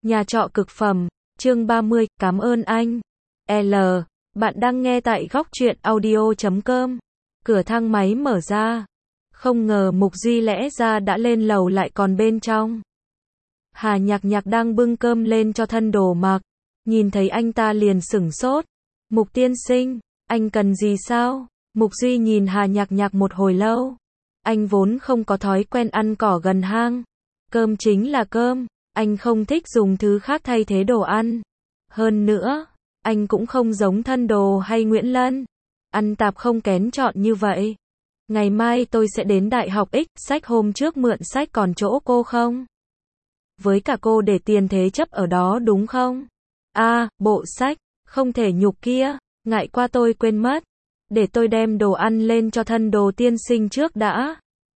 Nhà trọ cực phẩm, chương 30, cảm ơn anh. L. Bạn đang nghe tại góc truyện audio.com. Cửa thang máy mở ra. Không ngờ Mục Duy lẽ ra đã lên lầu lại còn bên trong. Hà Nhạc Nhạc đang bưng cơm lên cho Thân Đồ Mặc. Nhìn thấy anh ta liền sửng sốt. Mục tiên sinh, anh cần gì sao? Mục Duy nhìn Hà Nhạc Nhạc một hồi lâu. Anh vốn không có thói quen ăn cỏ gần hang. Cơm chính là cơm. Anh không thích dùng thứ khác thay thế đồ ăn. Hơn nữa, anh cũng không giống Thân Đồ hay Nguyễn Lân. Ăn tạp không kén chọn như vậy. Ngày mai tôi sẽ đến Đại học X, sách hôm trước mượn sách còn chỗ cô không? Với cả cô để tiền thế chấp ở đó đúng không? Bộ sách, không thể nhục kia, ngại qua tôi quên mất. Để tôi đem đồ ăn lên cho Thân Đồ tiên sinh trước đã.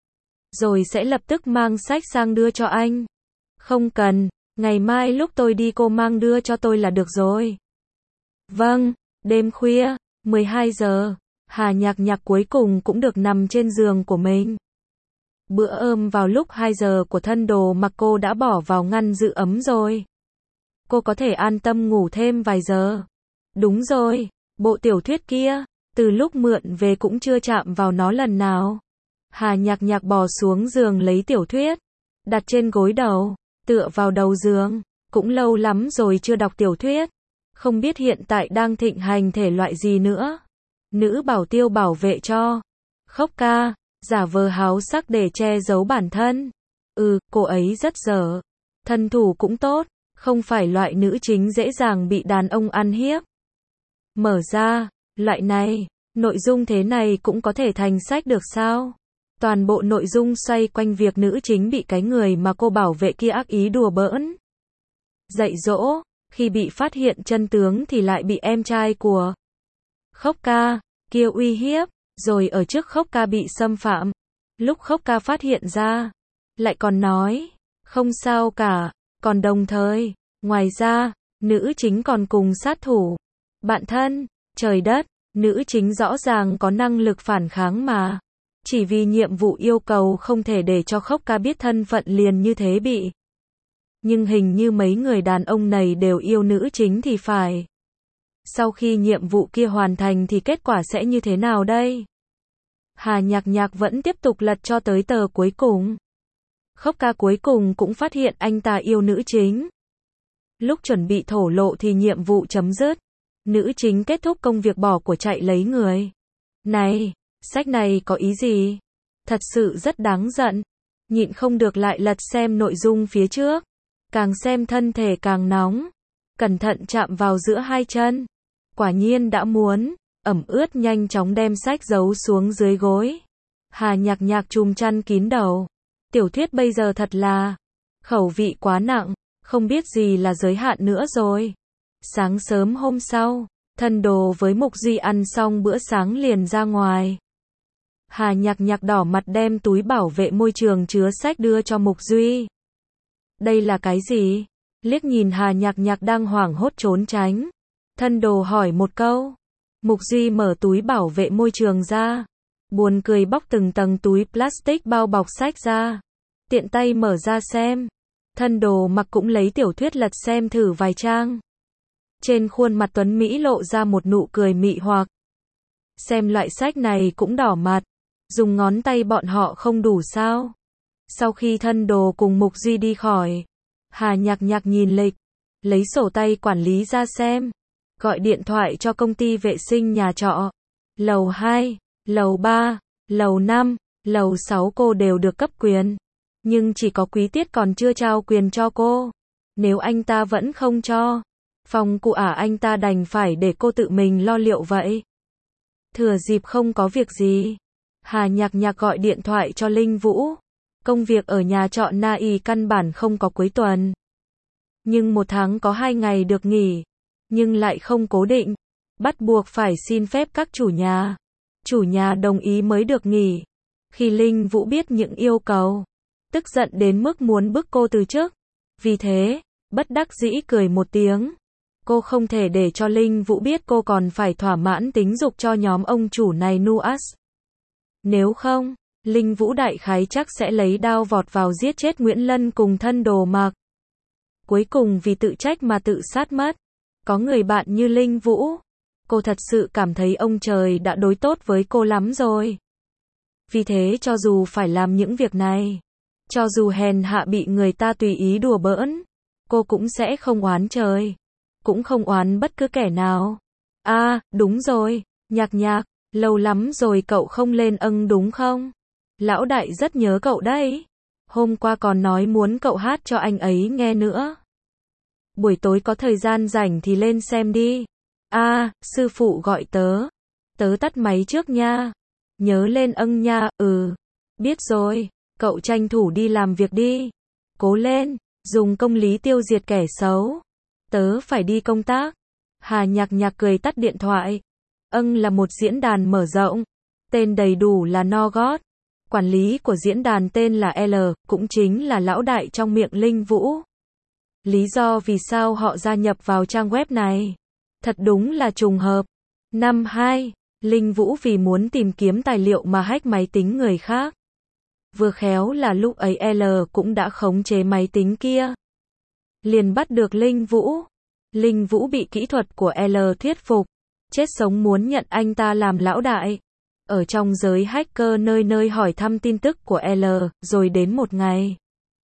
Rồi sẽ lập tức mang sách sang đưa cho anh. Không cần, ngày mai lúc tôi đi cô mang đưa cho tôi là được rồi. Vâng, đêm khuya, 12 giờ, Hà Nhạc Nhạc cuối cùng cũng được nằm trên giường của mình. Bữa ôm vào lúc 2 giờ của Thân Đồ Mặc cô đã bỏ vào ngăn giữ ấm rồi. Cô có thể an tâm ngủ thêm vài giờ. Đúng rồi, bộ tiểu thuyết kia, từ lúc mượn về cũng chưa chạm vào nó lần nào. Hà Nhạc Nhạc bò xuống giường lấy tiểu thuyết, đặt trên gối đầu, tựa vào đầu giường, cũng lâu lắm rồi chưa đọc tiểu thuyết. Không biết hiện tại đang thịnh hành thể loại gì nữa. Nữ bảo tiêu bảo vệ cho. Khóc ca, giả vờ háo sắc để che giấu bản thân. Cô ấy rất dở. Thân thủ cũng tốt, không phải loại nữ chính dễ dàng bị đàn ông ăn hiếp. Mở ra, loại này, nội dung thế này cũng có thể thành sách được sao? Toàn bộ nội dung xoay quanh việc nữ chính bị cái người mà cô bảo vệ kia ác ý đùa bỡn. Dạy dỗ, khi bị phát hiện chân tướng thì lại bị em trai của Khóc ca kia uy hiếp, rồi ở trước Khóc ca bị xâm phạm. Lúc Khóc ca phát hiện ra, lại còn nói, không sao cả, còn đồng thời, ngoài ra, nữ chính còn cùng sát thủ. Bạn thân, trời đất, nữ chính rõ ràng có năng lực phản kháng mà. Chỉ vì nhiệm vụ yêu cầu không thể để cho Khóc ca biết thân phận liền như thế bị. Nhưng hình như mấy người đàn ông này đều yêu nữ chính thì phải. Sau khi nhiệm vụ kia hoàn thành thì kết quả sẽ như thế nào đây? Hà Nhạc Nhạc vẫn tiếp tục lật cho tới tờ cuối cùng. Khóc ca cuối cùng cũng phát hiện anh ta yêu nữ chính. Lúc chuẩn bị thổ lộ thì nhiệm vụ chấm dứt. Nữ chính kết thúc công việc bỏ của chạy lấy người. Này, sách này có ý gì? Thật sự rất đáng giận. Nhịn không được lại lật xem nội dung phía trước. Càng xem thân thể càng nóng. Cẩn thận chạm vào giữa hai chân. Quả nhiên đã muốn. Ẩm ướt nhanh chóng đem sách giấu xuống dưới gối. Hà Nhạc Nhạc chùm chăn kín đầu. Tiểu thuyết bây giờ thật là khẩu vị quá nặng. Không biết gì là giới hạn nữa rồi. Sáng sớm hôm sau, Thân Đồ với Mục Duy ăn xong bữa sáng liền ra ngoài. Hà Nhạc Nhạc đỏ mặt đem túi bảo vệ môi trường chứa sách đưa cho Mục Duy. Đây là cái gì? Liếc nhìn Hà Nhạc Nhạc đang hoảng hốt trốn tránh. Thân Đồ hỏi một câu. Mục Duy mở túi bảo vệ môi trường ra. Buồn cười bóc từng tầng túi plastic bao bọc sách ra. Tiện tay mở ra xem. Thân Đồ Mặc cũng lấy tiểu thuyết lật xem thử vài trang. Trên khuôn mặt tuấn Mỹ lộ ra một nụ cười mị hoặc. Xem loại sách này cũng đỏ mặt. Dùng ngón tay bọn họ không đủ sao? Sau khi Thân Đồ cùng Mục Duy đi khỏi, Hà Nhạc Nhạc nhìn lịch, lấy sổ tay quản lý ra xem, gọi điện thoại cho công ty vệ sinh nhà trọ. Lầu 2, lầu 3, lầu 5, lầu 6 cô đều được cấp quyền. Nhưng chỉ có Quý Tiết còn chưa trao quyền cho cô. Nếu anh ta vẫn không cho, phòng cụ anh ta đành phải để cô tự mình lo liệu vậy. Thừa dịp không có việc gì, Hà Nhạc Nhạc gọi điện thoại cho Linh Vũ. Công việc ở nhà trọ Na Y căn bản không có cuối tuần. Nhưng một tháng có 2 ngày được nghỉ. Nhưng lại không cố định. Bắt buộc phải xin phép các chủ nhà. Chủ nhà đồng ý mới được nghỉ. Khi Linh Vũ biết những yêu cầu, tức giận đến mức muốn bức cô từ chức. Vì thế, bất đắc dĩ cười một tiếng. Cô không thể để cho Linh Vũ biết cô còn phải thỏa mãn tính dục cho nhóm ông chủ này nuas. Nếu không, Linh Vũ đại khái chắc sẽ lấy đao vọt vào giết chết Nguyễn Lân cùng Thân Đồ Mặc. cuối cùng vì tự trách mà tự sát mất. Có người bạn như Linh Vũ. Cô thật sự cảm thấy ông trời đã đối tốt với cô lắm rồi. Vì thế cho dù phải làm những việc này, cho dù hèn hạ bị người ta tùy ý đùa bỡn, cô cũng sẽ không oán trời, cũng không oán bất cứ kẻ nào. À, đúng rồi, Nhạc Nhạc, lâu lắm rồi cậu không lên đúng không? Lão đại rất nhớ cậu đấy. Hôm qua còn nói muốn cậu hát cho anh ấy nghe nữa. Buổi tối có thời gian rảnh thì lên xem đi. À, sư phụ gọi tớ. Tớ tắt máy trước nha. Nhớ lên nha, biết rồi, cậu tranh thủ đi làm việc đi. Cố lên, dùng công lý tiêu diệt kẻ xấu. Tớ phải đi công tác. Hà Nhạc Nhạc cười tắt điện thoại. Là một diễn đàn mở rộng. Tên đầy đủ là Nogot. Quản lý của diễn đàn tên là L, cũng chính là lão đại trong miệng Linh Vũ. Lý do vì sao họ gia nhập vào trang web này? Thật đúng là trùng hợp. Năm 2, Linh Vũ vì muốn tìm kiếm tài liệu mà hack máy tính người khác. Vừa khéo là lúc ấy L cũng đã khống chế máy tính kia. Liền bắt được Linh Vũ. Linh Vũ bị kỹ thuật của L thuyết phục. Chết sống muốn nhận anh ta làm lão đại. Ở trong giới hacker nơi nơi hỏi thăm tin tức của L, rồi đến một ngày.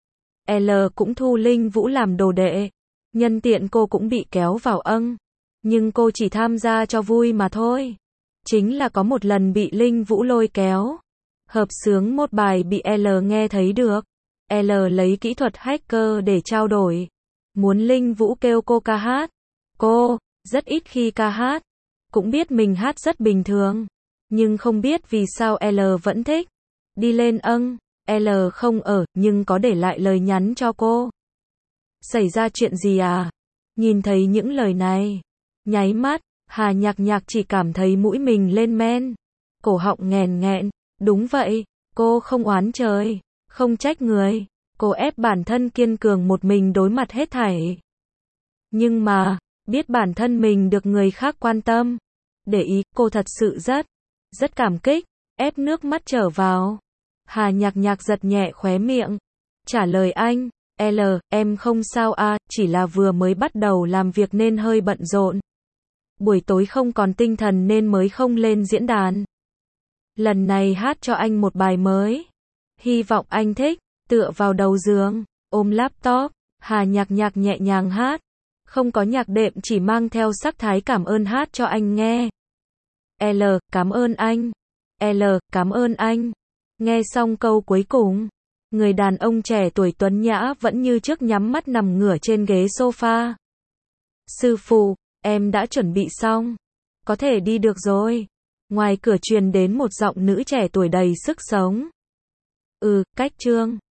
L cũng thu Linh Vũ làm đồ đệ. Nhân tiện cô cũng bị kéo vào nhưng cô chỉ tham gia cho vui mà thôi. Chính là có một lần bị Linh Vũ lôi kéo. Hợp xướng một bài bị L nghe thấy được. L lấy kỹ thuật hacker để trao đổi. Muốn Linh Vũ kêu cô ca hát. Cô, rất ít khi ca hát. Cũng biết mình hát rất bình thường. Nhưng không biết vì sao L vẫn thích. Đi lên L không nhưng có để lại lời nhắn cho cô. Xảy ra chuyện gì à? Nhìn thấy những lời này. Nháy mắt, Hà Nhạc Nhạc chỉ cảm thấy mũi mình lên men. Cổ họng nghèn nghẹn. Đúng vậy, cô không oán trời, không trách người. Cô ép bản thân kiên cường một mình đối mặt hết thảy. Nhưng mà, biết bản thân mình được người khác quan tâm, để ý, cô thật sự rất cảm kích, ép nước mắt trở vào. Hà Nhạc Nhạc giật nhẹ khóe miệng, trả lời anh, L, em không sao chỉ là vừa mới bắt đầu làm việc nên hơi bận rộn. Buổi tối không còn tinh thần nên mới không lên diễn đàn. Lần này hát cho anh một bài mới. Hy vọng anh thích, tựa vào đầu giường, ôm laptop, Hà Nhạc Nhạc nhẹ nhàng hát. Không có nhạc đệm, chỉ mang theo sắc thái cảm ơn hát cho anh nghe. L, cảm ơn anh. L, cảm ơn anh. Nghe xong câu cuối cùng, người đàn ông trẻ tuổi tuấn nhã vẫn như trước nhắm mắt nằm ngửa trên ghế sofa. Sư phụ, em đã chuẩn bị xong. Có thể đi được rồi. Ngoài cửa truyền đến một giọng nữ trẻ tuổi đầy sức sống. Cách chương.